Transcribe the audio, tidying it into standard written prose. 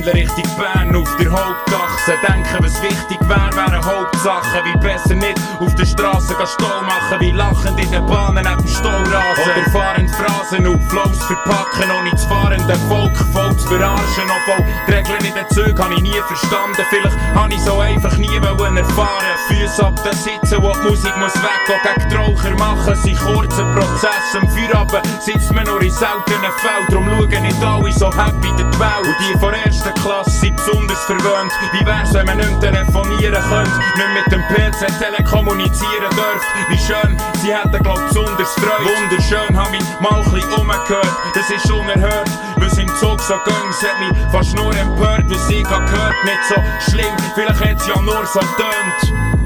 pendeln Richtung Bern auf der Hauptachse. Denken, was wichtig wäre Hauptsachen. Wie besser nicht auf der Straße Stau machen, wie lachend in den Bahnen neben dem Staurasen. Oder fahrend Phrasen auf Flows verpacken, ohne das fahrende Volk voll zu verarschen. Obwohl die Regeln in den Zügen habe ich nie verstanden. Vielleicht habe ich so einfach nie erfahren. Füße ab den Sitzen, wo die Musik muss weggehen. Gegen die Raucher machen sie kurzen Prozess. Am Feierabend sitzt man nur in seltenen Fällen. Drum schauen nicht alle so happy durch die Welt. Und die von erster Klasse sind besonders verwöhnt. Wie wär's, wenn man nicht mehr telefonieren könnte, nicht mit dem PC telekommunizieren dürft. Wie schön, sie hätten glaub besonders Freude. Wunderschön, hab mich mal ein bisschen umgehört. Das ist unerhört, was im Zug so ging. Es hat mich fast nur empört, was ich gehört. Nicht so schlimm, vielleicht hat's ja nur so getönt.